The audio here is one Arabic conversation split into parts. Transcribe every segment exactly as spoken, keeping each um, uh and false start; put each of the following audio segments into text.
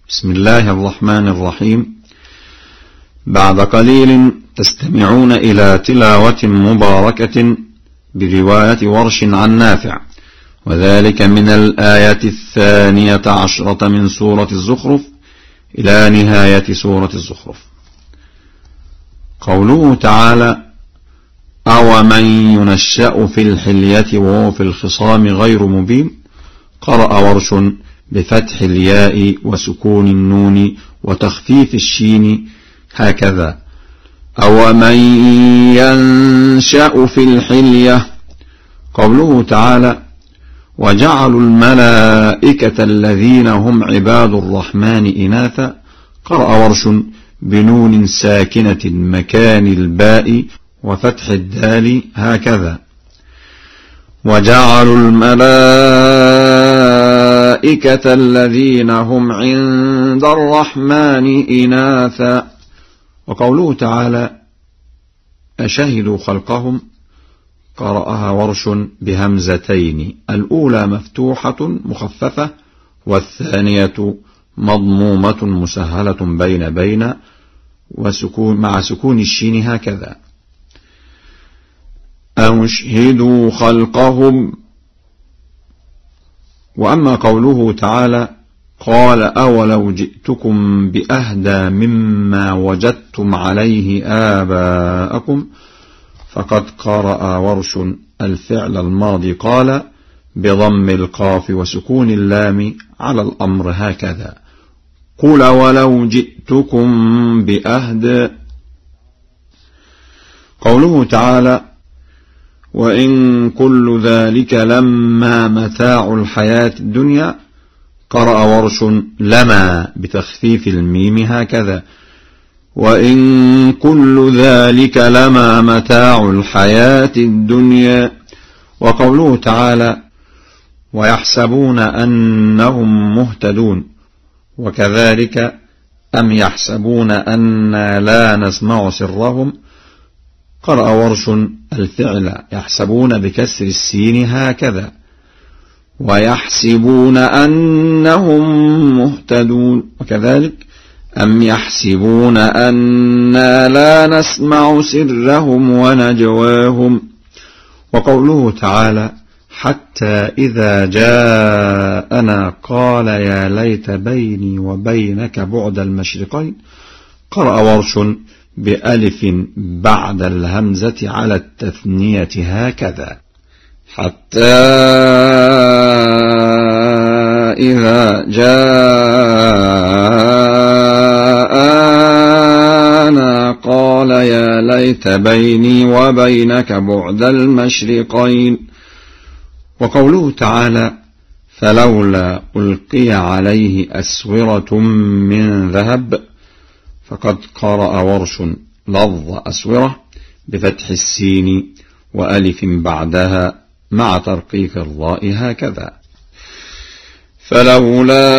بسم الله الرحمن الرحيم. بعد قليل تستمعون إلى تلاوة مباركة برواية ورش عن نافع، وذلك من الآية الثانية عشرة من سورة الزخرف إلى نهاية سورة الزخرف. قوله تعالى: أو من ينشأ في الحلية وهو في الخصام غير مبين. قرأ ورش بفتح الياء وسكون النون وتخفيف الشين هكذا: أو من ينشأ في الحلية. قوله تعالى: وجعلوا الملائكة الذين هم عباد الرحمن إناثا. قرأ ورش بنون ساكنة مكان الباء وفتح الدال هكذا: وجعلوا الملائكة الذين هم عند الرحمن إناثا. وقوله تعالى: أشهدوا خلقهم. قرأها ورش بهمزتين، الأولى مفتوحة مخففة والثانية مضمومة مسهلة بين بين وسكون مع سكون الشين هكذا: أشهدوا خلقهم. وأما قوله تعالى: قال أولو جئتكم بأهدى مما وجدتم عليه آباءكم. فقد قرأ ورش الفعل الماضي قال بضم القاف وسكون اللام على الأمر هكذا: قل ولو جئتكم بأهدى. قوله تعالى: وإن كل ذلك لما متاع الحياة الدنيا. قرأ ورش لما بتخفيف الميم هكذا: وإن كل ذلك لما متاع الحياة الدنيا. وقوله تعالى: ويحسبون أنهم مهتدون. وكذلك أم يحسبون أنا لا نسمع سرهم. قرأ ورش الفعل يحسبون بكسر السين هكذا: ويحسبون أنهم مهتدون. وكذلك أم يحسبون أنا لا نسمع سرهم ونجواهم. وقوله تعالى: حتى إذا جاءنا قال يا ليت بيني وبينك بعد المشرقين. قرأ ورش بألف بعد الهمزة على التثنية هكذا: حتى إذا جاءنا قال يا ليت بيني وبينك بعد المشرقين. وقوله تعالى: فلولا ألقي عليه أسورة من ذهب. فقد قرأ ورش لفظ أسورة بفتح السين وألف بعدها مع ترقيق الراء هكذا: فلولا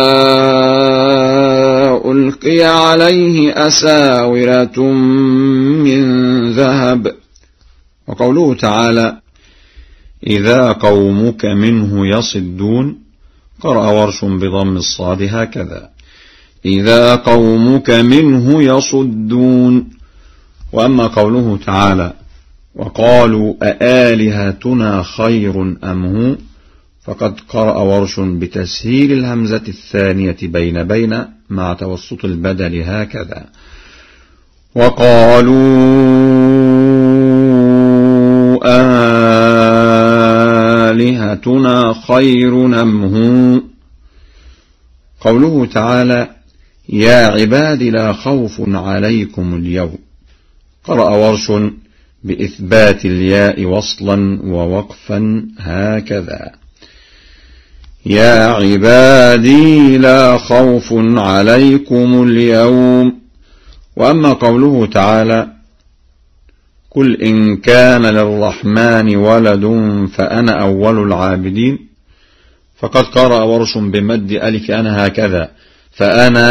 ألقي عليه أساورة من ذهب. وقوله تعالى: إذا قومك منه يصدون. قرأ ورش بضم الصاد هكذا: إذا قومك منه يصدون. وأما قوله تعالى: وقالوا أآلهتنا خير أم هو. فقد قرأ ورش بتسهيل الهمزة الثانية بين بين مع توسط البدل هكذا: وقالوا آلهتنا خير أم هو. قوله تعالى: يا عباد لا خوف عليكم اليوم. قرأ ورش بإثبات الياء وصلا ووقفا هكذا: يا عبادي لا خوف عليكم اليوم. وأما قوله تعالى: قل إن كان للرحمن ولد فأنا أول العابدين. فقد قرأ ورش بمد ألف أنا هكذا: فأنا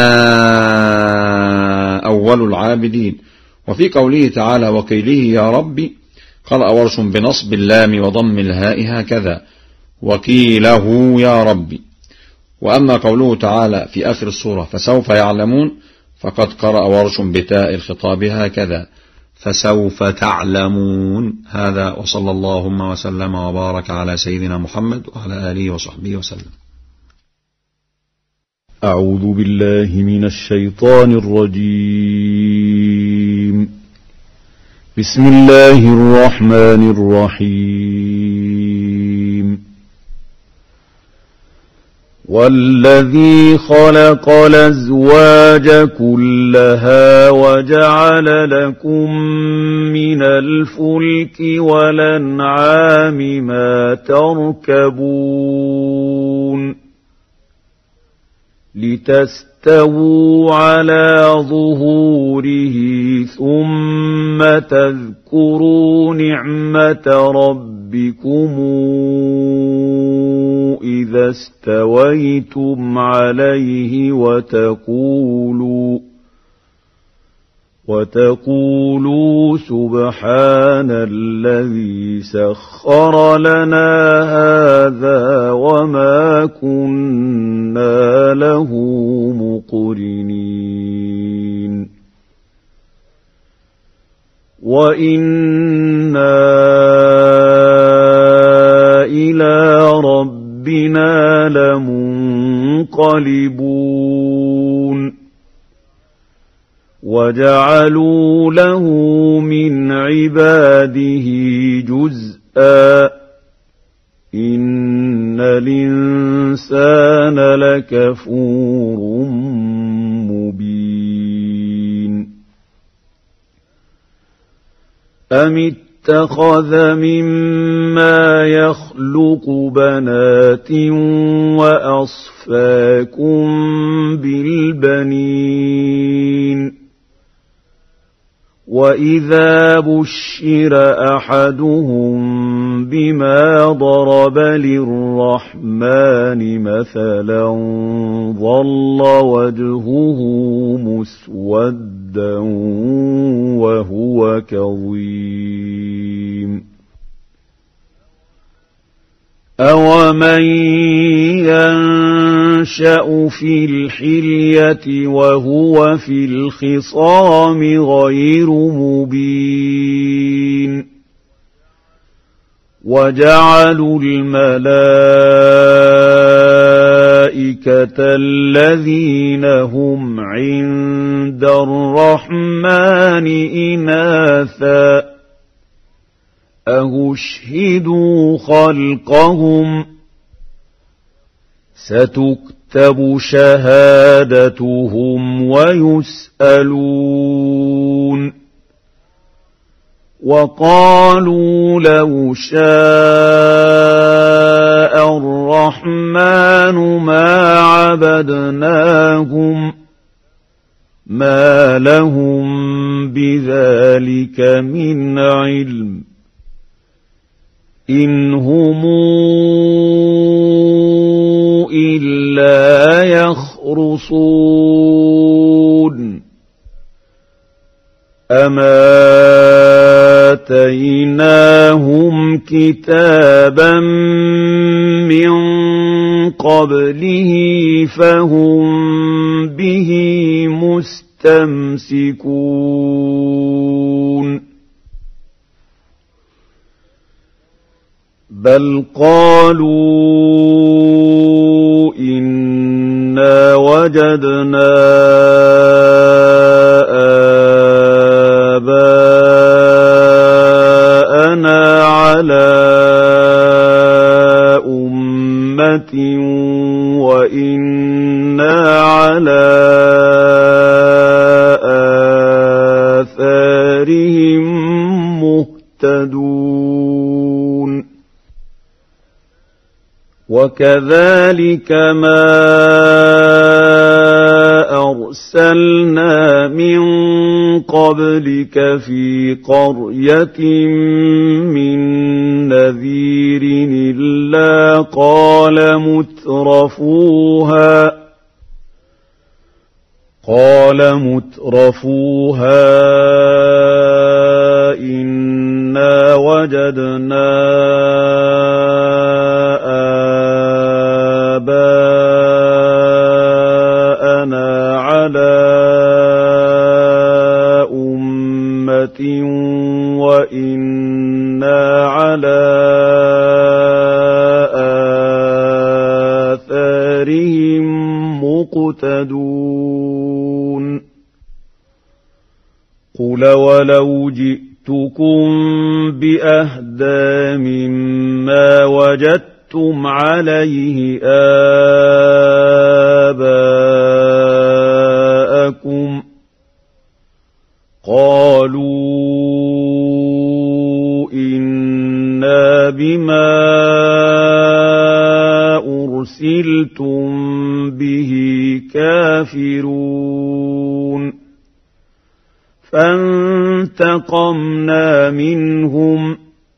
أول العابدين. وفي قوله تعالى: وقيله يا ربي. قرأ ورش بنصب اللام وضم الهاء هكذا: وقيله يا ربي. وأما قوله تعالى في آخر السورة فسوف يعلمون فقد قرأ ورش بتاء الخطاب هكذا فسوف تعلمون. هذا وصلى اللهم وسلم وبارك على سيدنا محمد وعلى آله وصحبه وسلم. أعوذ بالله من الشيطان الرجيم. بسم الله الرحمن الرحيم. والذي خلق الأزواج كلها وجعل لكم من الفلك والأنعام ما تركبون لتستووا على ظهوره ثم تذكروا نعمة ربكم إذا استويتم عليه وتقولوا وتقولوا سبحان الذي سخر لنا هذا وما كنا له مقرنين وإنا إلى ربنا لمنقلبون وجعلوا له من عباده جزءا إن الإنسان لكفور مبين أم اتخذ مما يخلق بنات وأصفاكم بالبنين وإذا بشر أحدهم بما ضرب للرحمن مثلا ظل وجهه مسودا وهو كظيم أومن ينشأ في الحلية وهو في الخصام غير مبين وجعلوا الملائكة الذين هم عند الرحمن إناثا أشهدوا خلقهم ستكتب شهادتهم ويسألون وقالوا لو شاء الرحمن ما عبدناهم ما لهم بذلك من علم إن هم إلا يخرصون أما آتيناهم كتابا من قبله فهم به مستمسكون بل قالوا إنا وجدنا آباءنا على أمة وإنا على آثارهم مهتدون وكذلك ما أرسلنا من قبلك في قرية من نذير إلا قال مترفوها قال مترفوها إنا وجدنا آباءنا إننا على أمة وإنا على آثارهم مقتدون قل ولو جئتكم بأهدى مما وجدتم عليه آباءكم قالوا إنا بما أرسلتم به كافرون فانتقمنا منهم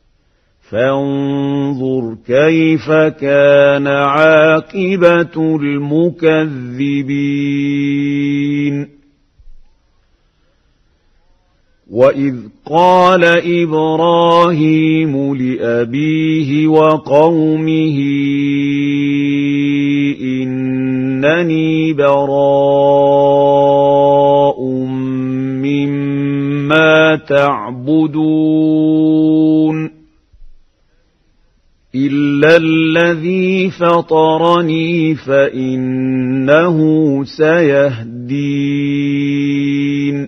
فانظر كيف كان عاقبة المكذبين وإذ قال إبراهيم لأبيه وقومه إنني براء مما تعبدون إلا الذي فطرني فإنه سيهدين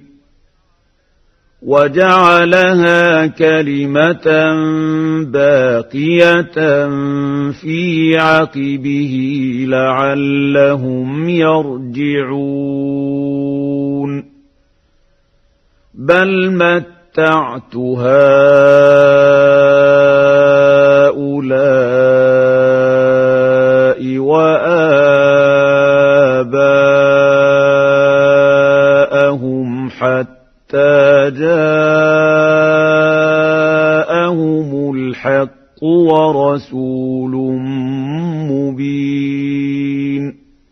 وجعلها كلمة باقية في عقبه لعلهم يرجعون بل متعت هؤلاء وآباءهم حتى حتى جاءهم الحق ورسول مبين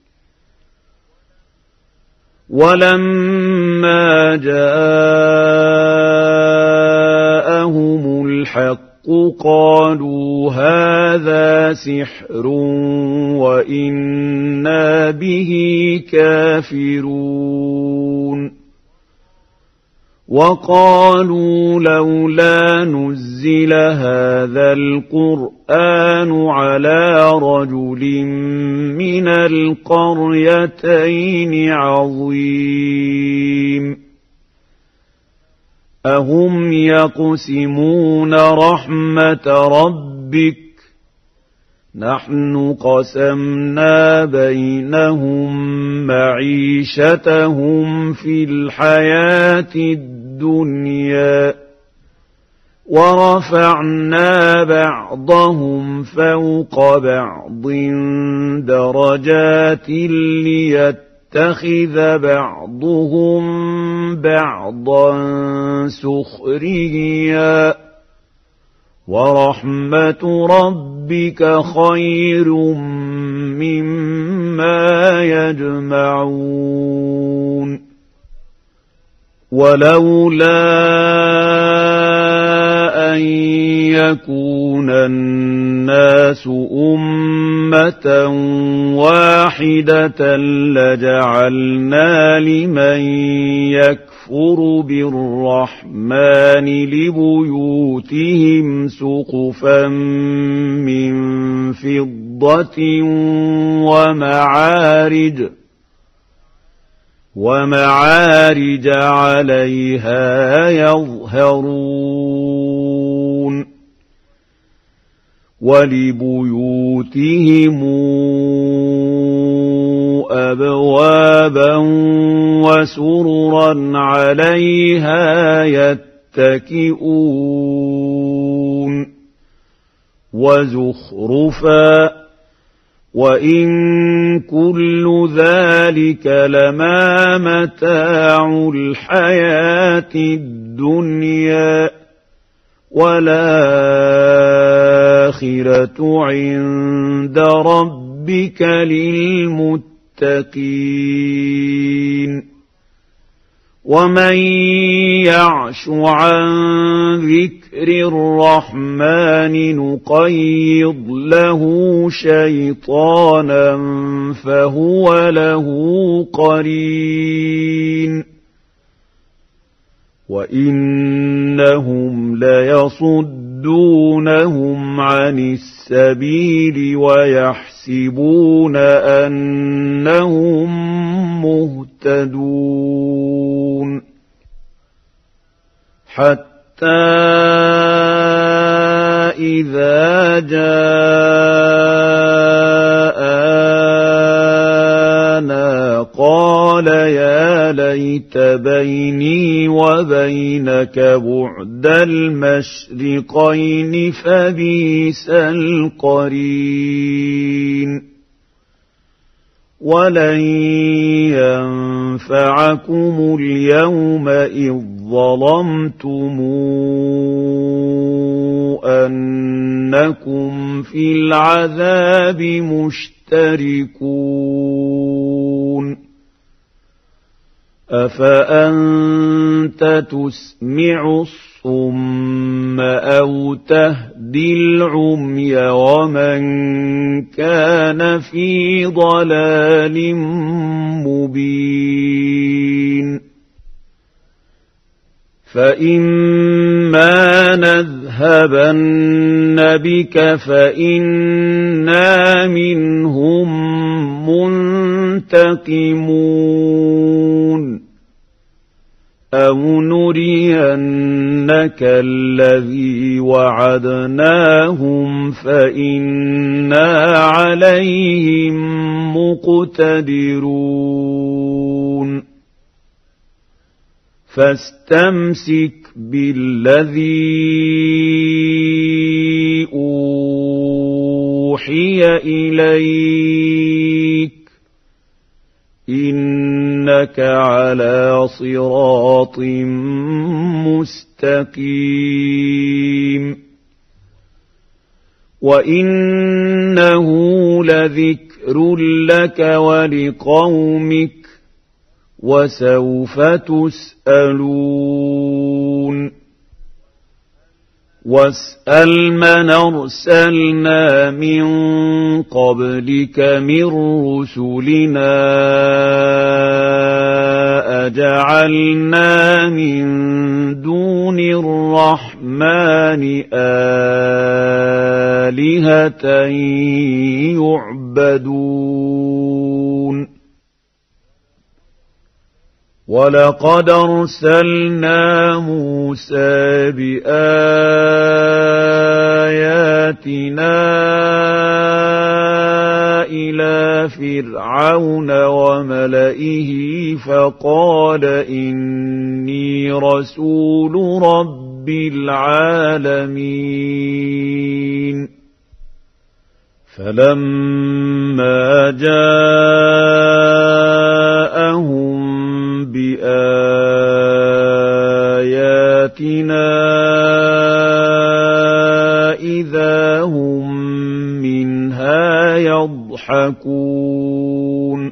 ولما جاءهم الحق قالوا هذا سحر وإنا به كافرون وقالوا لولا نزل هذا القرآن على رجل من القريتين عظيم أهم يقسمون رحمة ربك نحن قسمنا بينهم معيشتهم في الحياة الدنيا ورفعنا بعضهم فوق بعض درجات ليتخذ بعضهم بعضا سخريا ورحمة ربك خير مما يجمعون ولولا أن يكون الناس أمة واحدة لجعلنا لمن يكفر بالرحمن لبيوتهم سقفا من فضة ومعارج ومعارج عليها يظهرون ولبيوتهم أبوابا وسررا عليها يتكئون وزخرفا وإن كل ذلك لما متاع الحياة الدنيا والآخرة عند ربك للمتقين ومن يعش عن ذكر الرحمن نقيض له شيطانا فهو له قرين وإنهم ليصدونهم عن السبيل ويحسبون أنهم مهتدون حتى إذا جاءنا قال يا ليت بيني وبينك بعد المشرقين فبئس القرين ولن ينفعكم اليوم إذ ظلمتم أنكم في العذاب مشتركون أفأنت تسمع الصم أو تهدي العمي ومن كان في ضلال مبين فإما نذهبن بك فإنا منهم منتقمون أو نرينك الذي وعدناهم فإنا عليهم مقتدرون فاستمسك بالذي أوحي إليك إنك على صراط مستقيم وإنه لذكر لك ولقومك وسوف تسألون واسأل من أرسلنا من قبلك من رسلنا أجعلنا من دون الرحمن آلهة يعبدون ولقد أرسلنا موسى بآياتنا إلى فرعون وملئه فقال إني رسول رب العالمين فلما جاءهم بآياتنا إذا هم منها يضحكون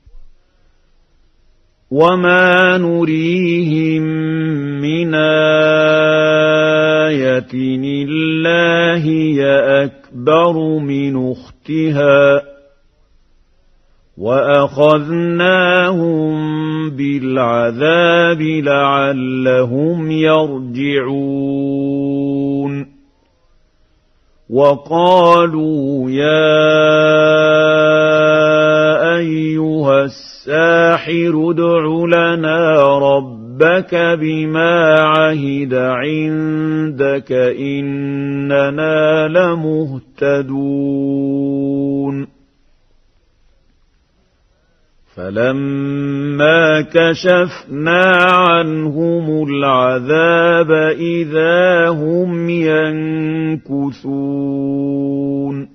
وما نريهم من آية إلا هي أكبر من أختها وأخذناهم بالعذاب لعلهم يرجعون وقالوا يا أيها الساحر ادع لنا ربك بما عهد عندك إننا لمهتدون فلما كشفنا عنهم العذاب إذا هم ينكثون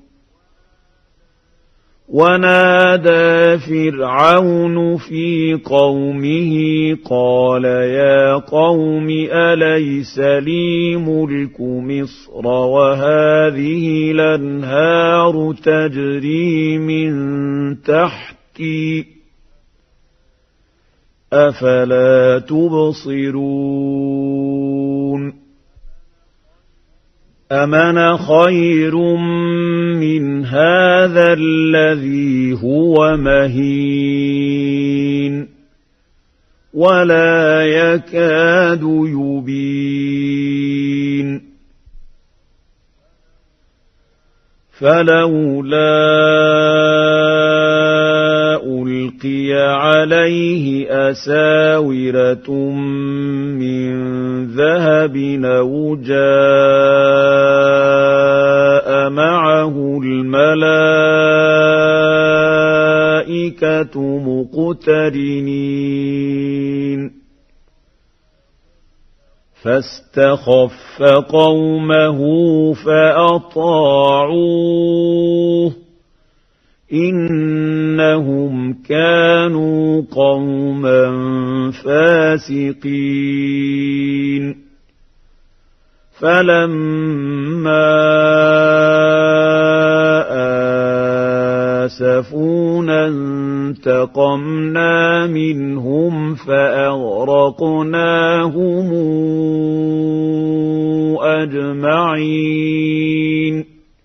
ونادى فرعون في قومه قال يا قوم أليس لي ملك مصر وهذه الأنهار تجري من تحتي أفلا تبصرون أمن خير من هذا الذي هو مهين ولا يكاد يبين فلولا ألقي عليه أساورة من ذهب أو جاء معه الملائكة مقترنين فاستخف قومه فأطاعوه إنهم كانوا قوما فاسقين فلما آسفونا انتقمنا منهم فأغرقناهم أجمعين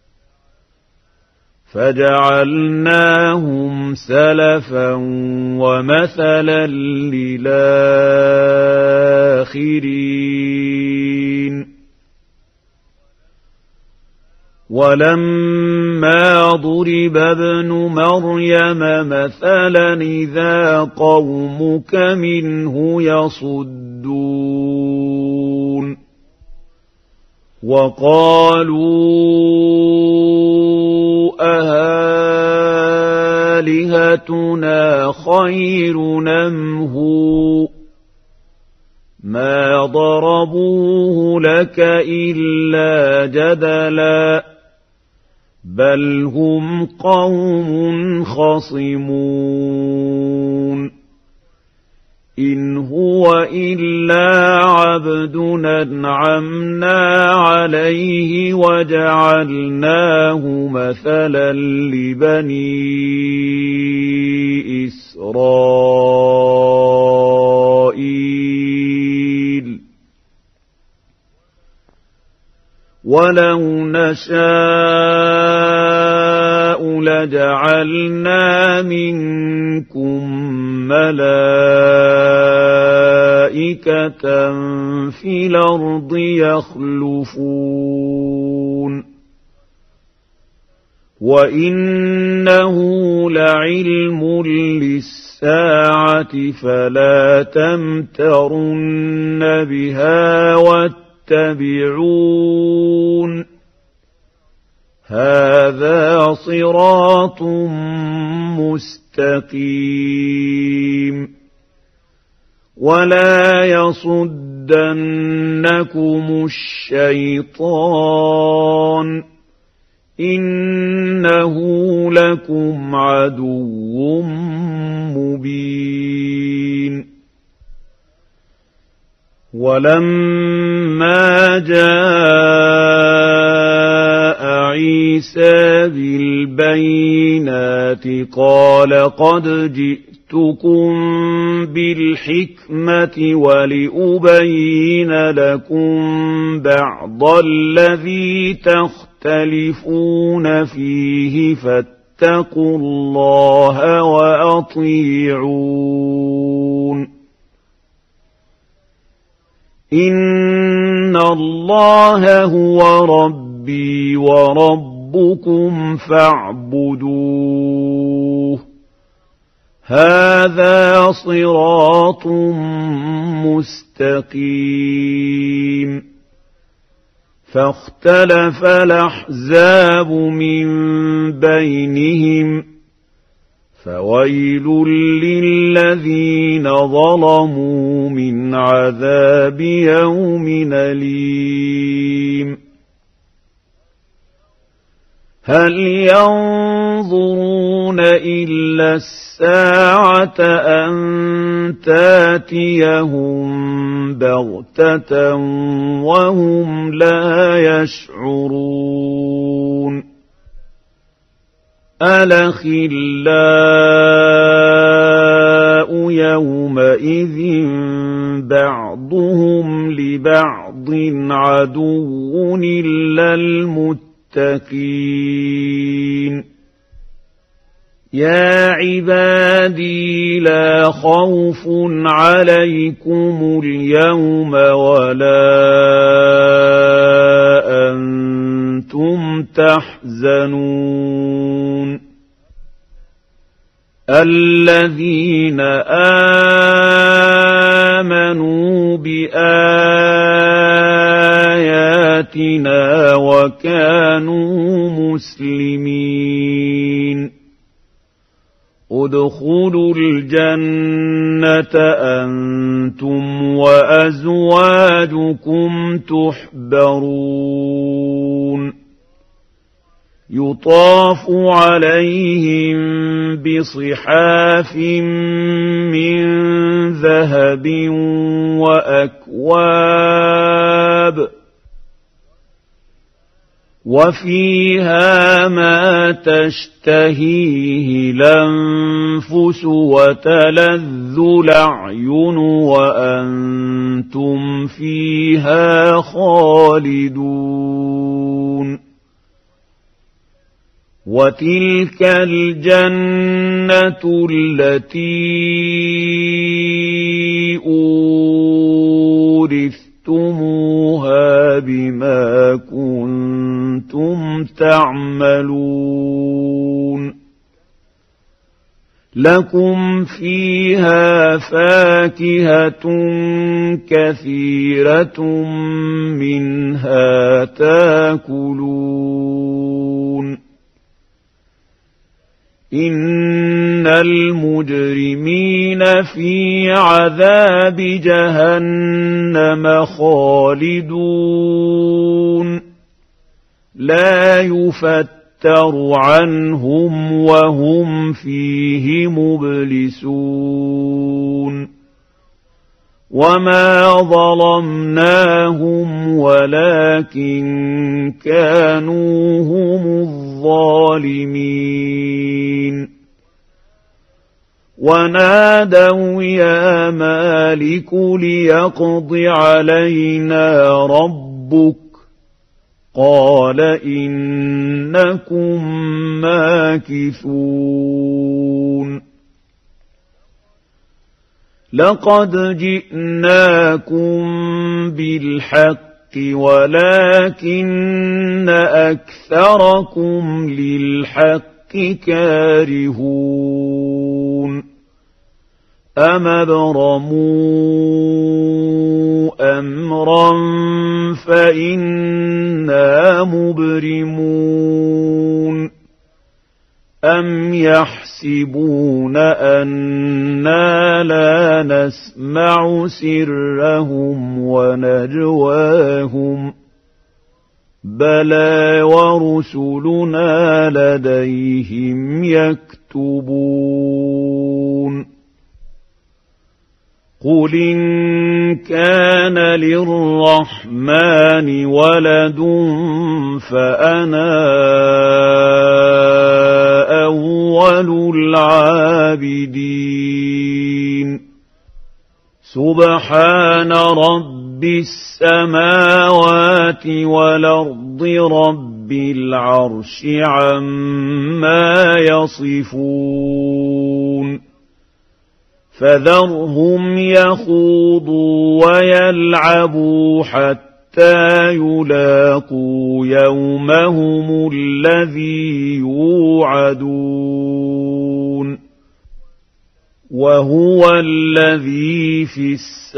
فجعلناهم سلفا ومثلا للآخرين ولما ضرب ابن مريم مثلا إذا قومك منه يصدون وقالوا أهالهتنا خير أم هو ما ضربوه لك إلا جدلا بل هم قوم خصمون إن هو إلا عبد أنعمنا عليه وجعلناه مثلا لبني إسرائيل ولو نشاء لجعلنا منكم ملائكة في الأرض يخلفون وإنه لعلم للساعة فلا تمترن بها واتبعون هذا صراط مستقيم ولا يصدنكم الشيطان إنه لكم عدو مبين ولما جاء عيسى بالبينات قال قد جئتكم بالحكمة ولأبين لكم بعض الذي تختلفون فيه فاتقوا الله وأطيعون إن الله هو ربي وربكم فاعبدوه هذا صراط مستقيم فاختلف الأحزاب من بينهم فويل للذين ظلموا من عذاب يوم أليم هل ينظرون إلا الساعة أن تاتيهم بغتة وهم لا يشعرون الأخلاء يومئذ بعضهم لبعض عدو إلا المتقين يا عبادي لا خوف عليكم اليوم ولا أنتم تحزنون الذين آمنوا بآياتنا وكانوا مسلمين ادخلوا الجنة أنتم وأزواجكم تحبرون يطاف عليهم بصحاف من ذهب وأكواب وفيها ما تشتهيه الأنفس وتلذ الأعين وأنتم فيها خالدون وتلك الجنة التي أورثتموها بما كنتم تعملون لكم فيها فاكهة كثيرة منها تاكلون إن المجرمين في عذاب جهنم خالدون لا يفتر عنهم وهم فيه مبلسون وما ظلمناهم ولكن كانوا هم الظالمين ونادوا يا مالك ليقض علينا ربك قال إنكم ماكثون لقد جئناكم بالحق ولكن أكثركم للحق كارهون أم أبرموا أمرا فإنا مبرمون أم يحسبون أنا لا نسمع سرهم ونجواهم بلى ورسلنا لديهم يكتبون قل إن كان للرحمن ولد فأنا أول العابدين سبحان رب السماوات والأرض رب العرش عما يصفون فذرهم يخوضوا ويلعبوا حتى يلاقوا يومهم الذي يوعدون وهو الذي في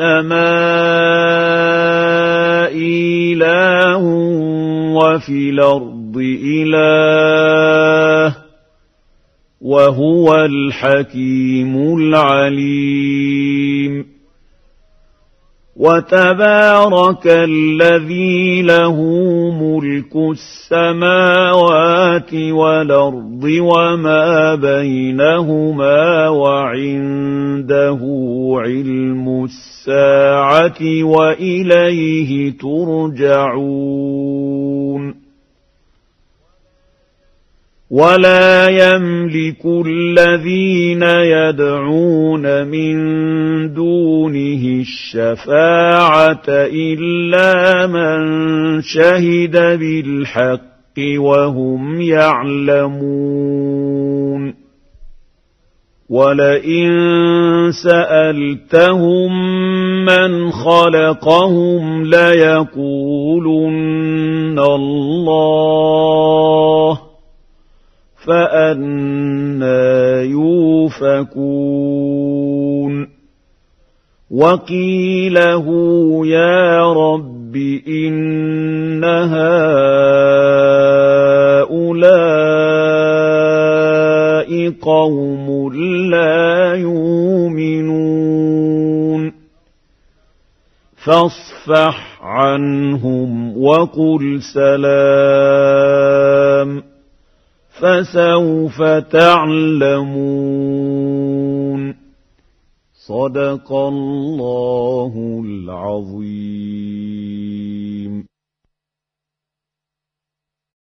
السماء إله وفي الأرض إله وهو الحكيم العليم وتبارك الذي له ملك السماوات والأرض وما بينهما وعنده علم الساعة وإليه ترجعون ولا يملك الذين يدعون من دونه الشفاعة إلا من شهد بالحق وهم يعلمون ولئن سألتهم من خلقهم ليقولن الله فأنى يؤفكون وقيله يا رب إن هؤلاء قوم لا يؤمنون فاصفح عنهم وقل سلام فسوف تعلمون صدق الله العظيم.